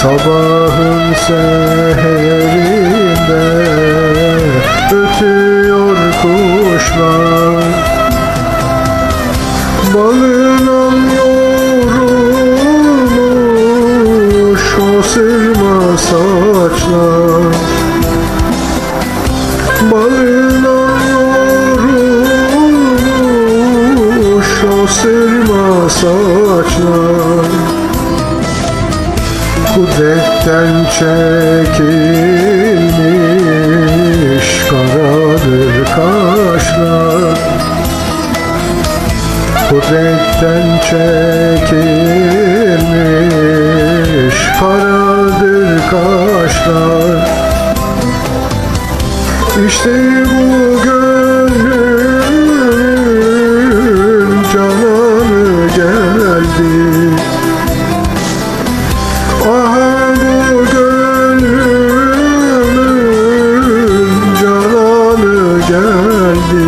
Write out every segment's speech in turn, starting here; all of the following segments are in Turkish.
Sabahın seherinde ötüyor kuşlar, balına yorulmuş o sırma saçlar, balına yorulmuş o sırma saçlar. Kudretten çekilmiş karadır kaşlar, kudretten çekilmiş karadır kaşlar. İşte bu gönlüm cananı geldi, aha bu gönlümün cananı geldi.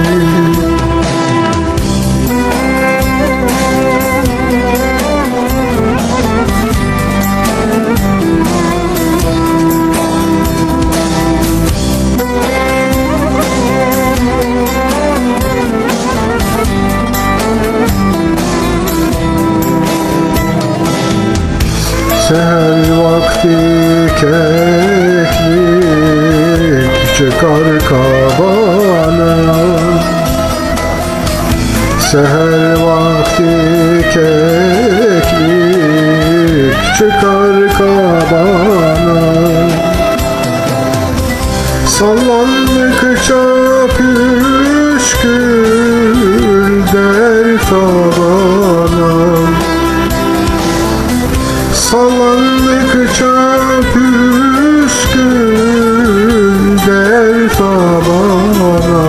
Seher vakti keklik çıkar kabana, seher vakti keklik çıkar kabana. Sallandıkça püskül der tabana, sallandıkça püskül der tabana.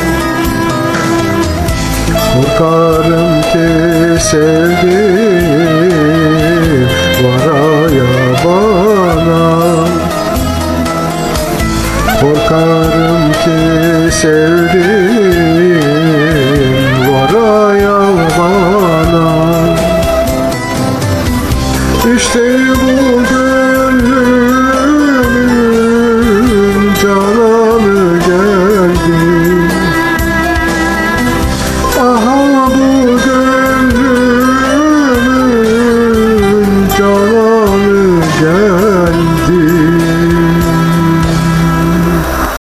Korkarım ki sevdim varaya bana, korkarım ki sevdim